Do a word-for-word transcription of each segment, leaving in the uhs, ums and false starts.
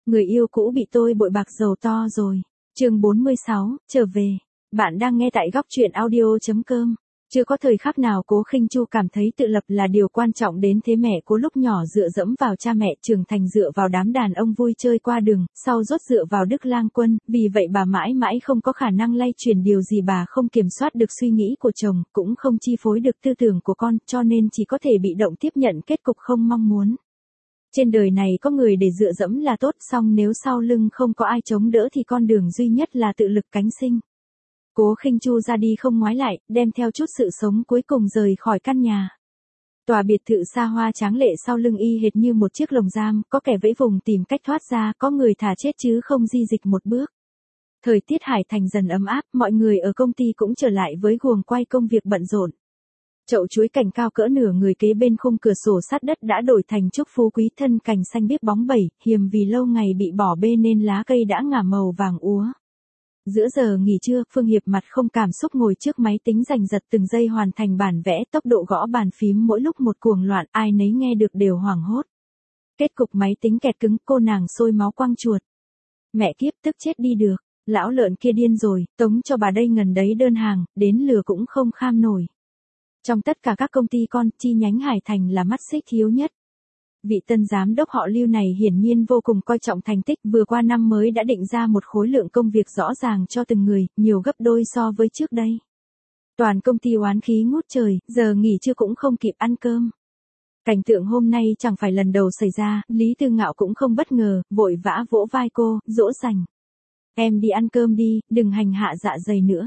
Người yêu cũ bị tôi bội bạc giàu to rồi. Chương bốn mươi sáu, trở về. Bạn đang nghe tại góc truyện audio chấm com. Chưa có thời khắc nào Cố Khinh Chu cảm thấy tự lập là điều quan trọng đến thế. Mẹ Cố lúc nhỏ dựa dẫm vào cha mẹ, trưởng thành dựa vào đám đàn ông vui chơi qua đường, sau rốt dựa vào Đức Lang Quân, vì vậy bà mãi mãi không có khả năng lay chuyển điều gì. Bà không kiểm soát được suy nghĩ của chồng, cũng không chi phối được tư tưởng của con, cho nên chỉ có thể bị động tiếp nhận kết cục không mong muốn. Trên đời này có người để dựa dẫm là tốt, song nếu sau lưng không có ai chống đỡ thì con đường duy nhất là tự lực cánh sinh. Cố Khinh Chu ra đi không ngoái lại, đem theo chút sự sống cuối cùng rời khỏi căn nhà. Tòa biệt thự xa hoa tráng lệ sau lưng y hệt như một chiếc lồng giam, có kẻ vẫy vùng tìm cách thoát ra, có người thà chết chứ không di dịch một bước. Thời tiết Hải Thành dần ấm áp, mọi người ở công ty cũng trở lại với guồng quay công việc bận rộn. Chậu chuối cảnh cao cỡ nửa người kế bên khung cửa sổ sát đất đã đổi thành trúc phú quý, thân cành xanh biếc bóng bẩy, hiềm vì lâu ngày bị bỏ bê nên lá cây đã ngả màu vàng úa. Giữa giờ nghỉ trưa, Phương Hiệp mặt không cảm xúc ngồi trước máy tính giành giật từng giây hoàn thành bản vẽ, tốc độ gõ bàn phím mỗi lúc một cuồng loạn, ai nấy nghe được đều hoảng hốt. Kết cục máy tính kẹt cứng, cô nàng sôi máu quăng chuột. Mẹ kiếp, tức chết đi được, lão lợn kia điên rồi, tống cho bà đây ngần đấy đơn hàng, đến lừa cũng không kham nổi. Trong tất cả các công ty con, chi nhánh Hải Thành là mắt xích thiếu nhất. Vị tân giám đốc họ Lưu này hiển nhiên vô cùng coi trọng thành tích, vừa qua năm mới đã định ra một khối lượng công việc rõ ràng cho từng người, nhiều gấp đôi so với trước đây. Toàn công ty oán khí ngút trời, giờ nghỉ trưa cũng không kịp ăn cơm. Cảnh tượng hôm nay chẳng phải lần đầu xảy ra, Lý Tư Ngạo cũng không bất ngờ, vội vã vỗ vai cô, dỗ dành. Em đi ăn cơm đi, đừng hành hạ dạ dày nữa.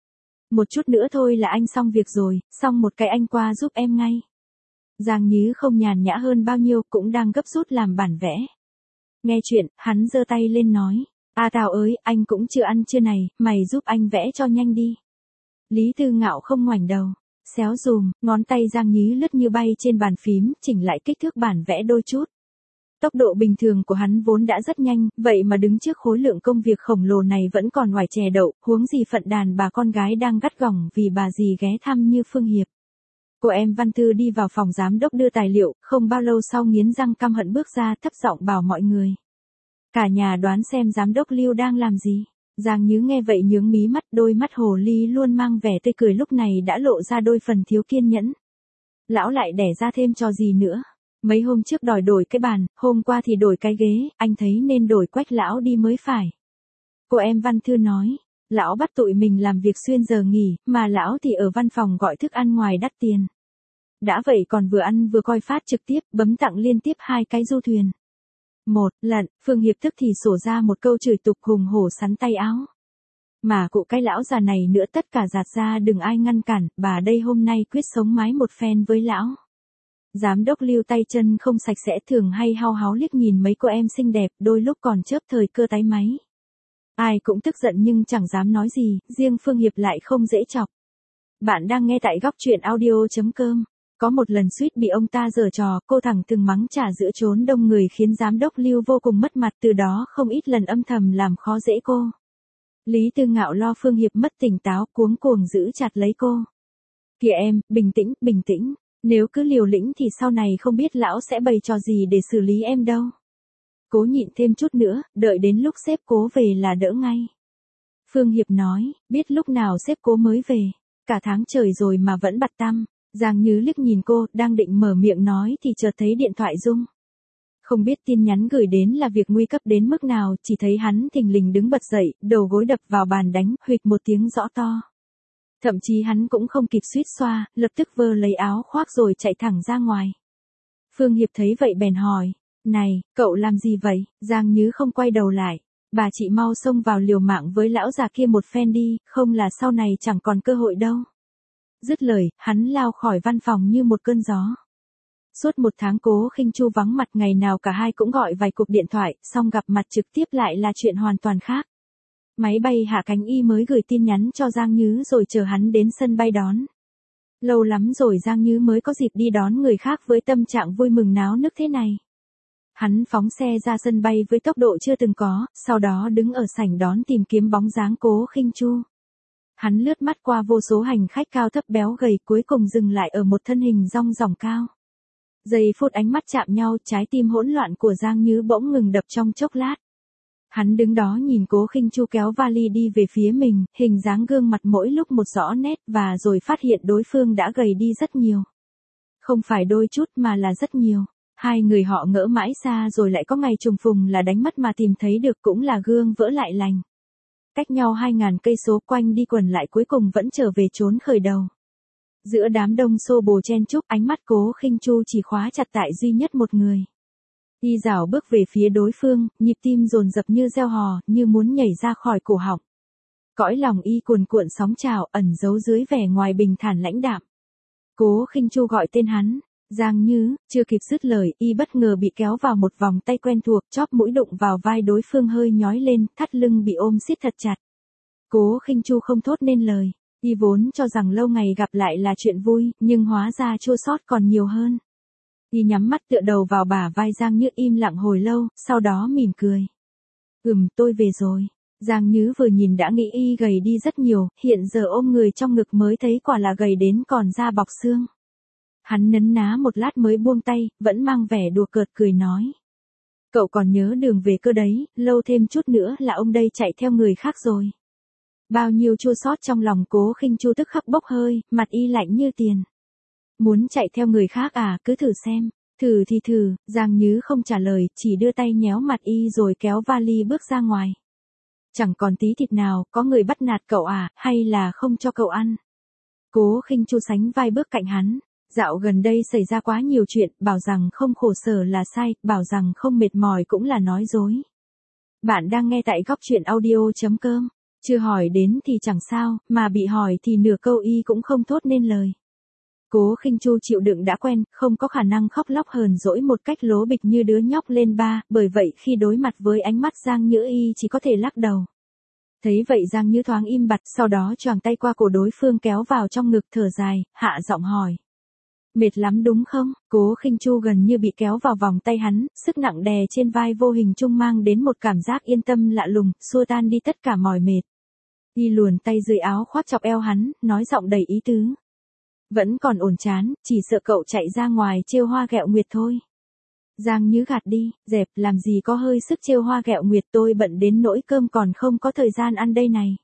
Một chút nữa thôi là anh xong việc rồi, xong một cái anh qua giúp em ngay. Giang Nhứ không nhàn nhã hơn bao nhiêu, cũng đang gấp rút làm bản vẽ. Nghe chuyện, hắn giơ tay lên nói, a Tào ơi, anh cũng chưa ăn trưa này, mày giúp anh vẽ cho nhanh đi. Lý Tư Ngạo không ngoảnh đầu, xéo dùm, ngón tay Giang Nhứ lướt như bay trên bàn phím, chỉnh lại kích thước bản vẽ đôi chút. Tốc độ bình thường của hắn vốn đã rất nhanh, vậy mà đứng trước khối lượng công việc khổng lồ này vẫn còn ngoài chè đậu, huống gì phận đàn bà con gái đang gắt gỏng vì bà dì ghé thăm như Phương Hiệp. Cô em Văn Thư đi vào phòng giám đốc đưa tài liệu, không bao lâu sau nghiến răng căm hận bước ra, thấp giọng bảo mọi người. Cả nhà đoán xem giám đốc Lưu đang làm gì. Giang Nhứ nghe vậy nhướng mí mắt, đôi mắt hồ ly luôn mang vẻ tươi cười lúc này đã lộ ra đôi phần thiếu kiên nhẫn. Lão lại đẻ ra thêm trò gì nữa? Mấy hôm trước đòi đổi cái bàn, hôm qua thì đổi cái ghế, anh thấy nên đổi Quách lão đi mới phải. Cô em Văn Thư nói, lão bắt tụi mình làm việc xuyên giờ nghỉ, mà lão thì ở văn phòng gọi thức ăn ngoài đắt tiền. Đã vậy còn vừa ăn vừa coi phát trực tiếp, bấm tặng liên tiếp hai cái du thuyền. Một lần, Phương Hiệp tức thì sổ ra một câu chửi tục hùng hổ sắn tay áo. Mà cụ cái lão già này nữa tất cả giạt ra đừng ai ngăn cản, bà đây hôm nay quyết sống mái một phen với lão. Giám đốc Lưu tay chân không sạch sẽ, thường hay hao háo liếc nhìn mấy cô em xinh đẹp, đôi lúc còn chớp thời cơ tái máy. Ai cũng tức giận nhưng chẳng dám nói gì, riêng Phương Hiệp lại không dễ chọc. Bạn đang nghe tại góc truyện audio chấm com. Có một lần suýt bị ông ta giở trò, cô thẳng từng mắng trả giữa chốn đông người khiến giám đốc Lưu vô cùng mất mặt, từ đó không ít lần âm thầm làm khó dễ cô. Lý Tư Ngạo lo Phương Hiệp mất tỉnh táo, cuống cuồng giữ chặt lấy cô. Kìa em, bình tĩnh, bình tĩnh. Nếu cứ liều lĩnh thì sau này không biết lão sẽ bày trò gì để xử lý em đâu. Cố nhịn thêm chút nữa, đợi đến lúc sếp Cố về là đỡ ngay. Phương Hiệp nói, biết lúc nào sếp Cố mới về, cả tháng trời rồi mà vẫn bặt tăm. Giang Nhứ liếc nhìn cô, đang định mở miệng nói thì chợt thấy điện thoại rung. Không biết tin nhắn gửi đến là việc nguy cấp đến mức nào, chỉ thấy hắn thình lình đứng bật dậy, đầu gối đập vào bàn đánh, huỵch một tiếng rõ to. Thậm chí hắn cũng không kịp suýt xoa, lập tức vơ lấy áo khoác rồi chạy thẳng ra ngoài. Phương Hiệp thấy vậy bèn hỏi, này, cậu làm gì vậy? Giang Nhứ không quay đầu lại, bà chị mau xông vào liều mạng với lão già kia một phen đi, không là sau này chẳng còn cơ hội đâu. Dứt lời, hắn lao khỏi văn phòng như một cơn gió. Suốt một tháng Cố Khinh Chu vắng mặt, ngày nào cả hai cũng gọi vài cuộc điện thoại, song gặp mặt trực tiếp lại là chuyện hoàn toàn khác. Máy bay hạ cánh y mới gửi tin nhắn cho Giang Nhứ rồi chờ hắn đến sân bay đón. Lâu lắm rồi Giang Nhứ mới có dịp đi đón người khác với tâm trạng vui mừng náo nức thế này. Hắn phóng xe ra sân bay với tốc độ chưa từng có, sau đó đứng ở sảnh đón tìm kiếm bóng dáng Cố Khinh Chu. Hắn lướt mắt qua vô số hành khách cao thấp béo gầy, cuối cùng dừng lại ở một thân hình rong ròng cao. Giây phút ánh mắt chạm nhau, trái tim hỗn loạn của Giang Nhứ bỗng ngừng đập trong chốc lát. Hắn đứng đó nhìn Cố Khinh Chu kéo vali đi về phía mình, hình dáng gương mặt mỗi lúc một rõ nét và rồi phát hiện đối phương đã gầy đi rất nhiều. Không phải đôi chút mà là rất nhiều. Hai người họ ngỡ mãi xa rồi lại có ngày trùng phùng là đánh mất mà tìm thấy được cũng là gương vỡ lại lành. Cách nhau hai ngàn cây số quanh đi quẩn lại cuối cùng vẫn trở về chốn khởi đầu. Giữa đám đông xô bồ chen chúc ánh mắt Cố Khinh Chu chỉ khóa chặt tại duy nhất một người. Y dảo bước về phía đối phương, nhịp tim dồn dập như reo hò, như muốn nhảy ra khỏi cổ họng. Cõi lòng y cuồn cuộn sóng trào ẩn giấu dưới vẻ ngoài bình thản lãnh đạm. Cố Khinh Chu gọi tên hắn, Giang Như, chưa kịp dứt lời, y bất ngờ bị kéo vào một vòng tay quen thuộc, chóp mũi đụng vào vai đối phương hơi nhói lên, thắt lưng bị ôm siết thật chặt. Cố Khinh Chu không thốt nên lời, y vốn cho rằng lâu ngày gặp lại là chuyện vui, nhưng hóa ra chua xót còn nhiều hơn. Y nhắm mắt tựa đầu vào bả vai Giang Như im lặng hồi lâu, sau đó mỉm cười. Ừm, tôi về rồi. Giang Như vừa nhìn đã nghĩ y gầy đi rất nhiều, hiện giờ ôm người trong ngực mới thấy quả là gầy đến còn da bọc xương. Hắn nấn ná một lát mới buông tay, vẫn mang vẻ đùa cợt cười nói. Cậu còn nhớ đường về cơ đấy, lâu thêm chút nữa là ông đây chạy theo người khác rồi. Bao nhiêu chua xót trong lòng Cố Khinh Chu tức khắc bốc hơi, mặt y lạnh như tiền. Muốn chạy theo người khác à, cứ thử xem. Thử thì thử, Giang Như không trả lời, chỉ đưa tay nhéo mặt y rồi kéo vali bước ra ngoài. Chẳng còn tí thịt nào, có người bắt nạt cậu à, hay là không cho cậu ăn. Cố Khinh Chu sánh vai bước cạnh hắn. Dạo gần đây xảy ra quá nhiều chuyện, bảo rằng không khổ sở là sai, bảo rằng không mệt mỏi cũng là nói dối. Bạn đang nghe tại góc truyện audio chấm com. Chưa hỏi đến thì chẳng sao, mà bị hỏi thì nửa câu y cũng không thốt nên lời. Cố Khinh Chu chịu đựng đã quen, không có khả năng khóc lóc hờn dỗi một cách lố bịch như đứa nhóc lên ba, bởi vậy khi đối mặt với ánh mắt Giang Như y chỉ có thể lắc đầu. Thấy vậy Giang Như thoáng im bặt, sau đó choàng tay qua cổ đối phương kéo vào trong ngực thở dài, hạ giọng hỏi. Mệt lắm đúng không? Cố Khinh Chu gần như bị kéo vào vòng tay hắn, sức nặng đè trên vai vô hình chung mang đến một cảm giác yên tâm lạ lùng, xua tan đi tất cả mỏi mệt. Y luồn tay dưới áo khoác chọc eo hắn, nói giọng đầy ý tứ. Vẫn còn ổn chán, chỉ sợ cậu chạy ra ngoài trêu hoa ghẹo nguyệt thôi. Giang Như gạt đi, dẹp, làm gì có hơi sức trêu hoa ghẹo nguyệt, tôi bận đến nỗi cơm còn không có thời gian ăn đây này.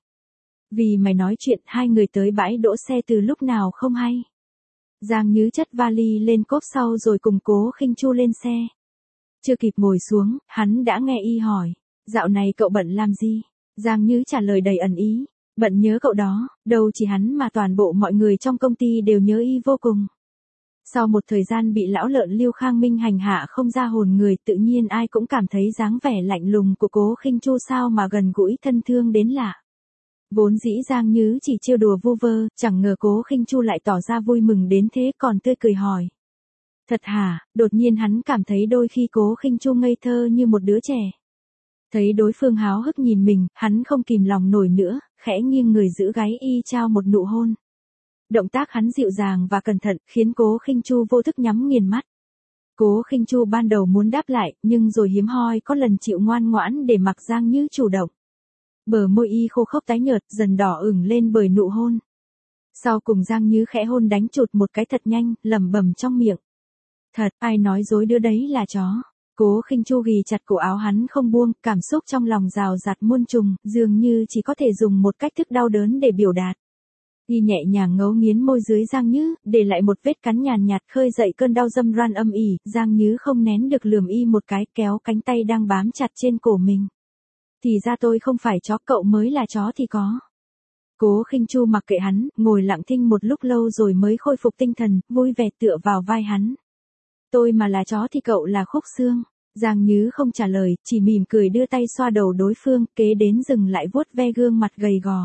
Vì mày nói chuyện, hai người tới bãi đỗ xe từ lúc nào không hay. Giang Như chất vali lên cốp sau rồi cùng Cố Khinh Chu lên xe. Chưa kịp ngồi xuống, hắn đã nghe y hỏi, dạo này cậu bận làm gì? Giang Như trả lời đầy ẩn ý, bận nhớ cậu đó, đâu chỉ hắn mà toàn bộ mọi người trong công ty đều nhớ y vô cùng. Sau một thời gian bị lão lợn Lưu Khang Minh hành hạ không ra hồn người, tự nhiên ai cũng cảm thấy dáng vẻ lạnh lùng của Cố Khinh Chu sao mà gần gũi thân thương đến lạ. Vốn dĩ Giang Như chỉ trêu đùa vu vơ, chẳng ngờ Cố Khinh Chu lại tỏ ra vui mừng đến thế, còn tươi cười hỏi. Thật hả? Đột nhiên hắn cảm thấy đôi khi Cố Khinh Chu ngây thơ như một đứa trẻ. Thấy đối phương háo hức nhìn mình, hắn không kìm lòng nổi nữa, khẽ nghiêng người giữ gáy y trao một nụ hôn. Động tác hắn dịu dàng và cẩn thận, khiến Cố Khinh Chu vô thức nhắm nghiền mắt. Cố Khinh Chu ban đầu muốn đáp lại, nhưng rồi hiếm hoi có lần chịu ngoan ngoãn để mặc Giang Như chủ động. Bờ môi y khô khốc tái nhợt, dần đỏ ửng lên bởi nụ hôn. Sau cùng Giang Như khẽ hôn đánh chụt một cái thật nhanh, lẩm bẩm trong miệng. Thật, ai nói dối đứa đấy là chó. Cố Khinh Chu ghì chặt cổ áo hắn không buông, cảm xúc trong lòng rào rạt muôn trùng, dường như chỉ có thể dùng một cách thức đau đớn để biểu đạt. Y nhẹ nhàng ngấu nghiến môi dưới Giang Như, để lại một vết cắn nhàn nhạt khơi dậy cơn đau dâm ran âm ỉ. Giang Như không nén được lườm y một cái, kéo cánh tay đang bám chặt trên cổ mình. Thì ra tôi không phải chó, cậu mới là chó thì có. Cố Khinh Chu mặc kệ hắn, ngồi lặng thinh một lúc lâu rồi mới khôi phục tinh thần, vui vẻ tựa vào vai hắn. Tôi mà là chó thì cậu là khúc xương. Giang Như không trả lời, chỉ mỉm cười đưa tay xoa đầu đối phương, kế đến dừng lại vuốt ve gương mặt gầy gò.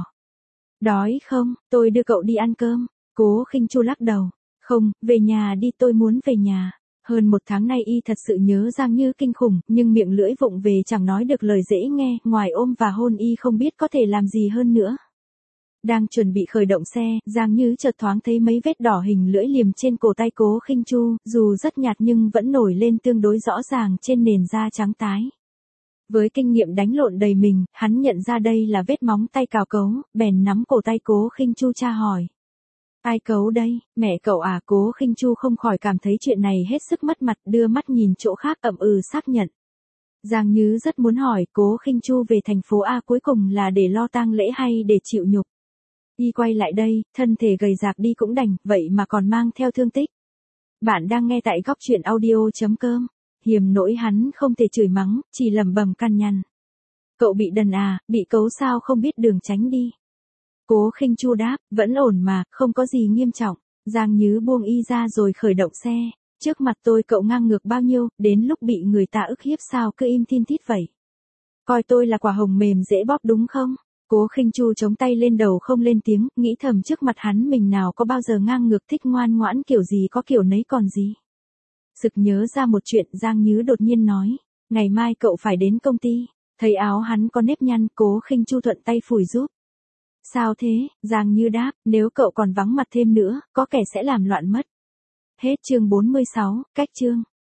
Đói không, tôi đưa cậu đi ăn cơm. Cố Khinh Chu lắc đầu. Không, về nhà đi, tôi muốn về nhà. Hơn một tháng nay y thật sự nhớ Giang Như kinh khủng, nhưng miệng lưỡi vụng về chẳng nói được lời dễ nghe, ngoài ôm và hôn y không biết có thể làm gì hơn nữa. Đang chuẩn bị khởi động xe, Giang Như chợt thoáng thấy mấy vết đỏ hình lưỡi liềm trên cổ tay Cố Khinh Chu, dù rất nhạt nhưng vẫn nổi lên tương đối rõ ràng trên nền da trắng tái. Với kinh nghiệm đánh lộn đầy mình, hắn nhận ra đây là vết móng tay cào cấu, bèn nắm cổ tay Cố Khinh Chu tra hỏi. Ai cấu đây, mẹ cậu à? Cố Khinh Chu không khỏi cảm thấy chuyện này hết sức mất mặt, đưa mắt nhìn chỗ khác ậm ừ xác nhận. Giang Nhứ rất muốn hỏi Cố Khinh Chu về thành phố A cuối cùng là để lo tang lễ hay để chịu nhục. Y quay lại đây, thân thể gầy rạc đi cũng đành, vậy mà còn mang theo thương tích. Bạn đang nghe tại góc truyện audio.com. Hiềm nỗi hắn không thể chửi mắng, chỉ lẩm bẩm căn nhằn. Cậu bị đần à, bị cấu sao không biết đường tránh đi. Cố Khinh Chu đáp, vẫn ổn mà, không có gì nghiêm trọng. Giang Nhứ buông y ra rồi khởi động xe. Trước mặt tôi cậu ngang ngược bao nhiêu, đến lúc bị người ta ức hiếp sao cứ im thin thít vậy. Coi tôi là quả hồng mềm dễ bóp đúng không? Cố Khinh Chu chống tay lên đầu không lên tiếng, nghĩ thầm trước mặt hắn mình nào có bao giờ ngang ngược thích ngoan ngoãn kiểu gì có kiểu nấy còn gì. Sực nhớ ra một chuyện, Giang Nhứ đột nhiên nói, ngày mai cậu phải đến công ty. Thấy áo hắn có nếp nhăn, Cố Khinh Chu thuận tay phủi giúp. Sao thế? Giang Nhứ đáp, nếu cậu còn vắng mặt thêm nữa, có kẻ sẽ làm loạn mất. Hết chương bốn mươi sáu, cách chương.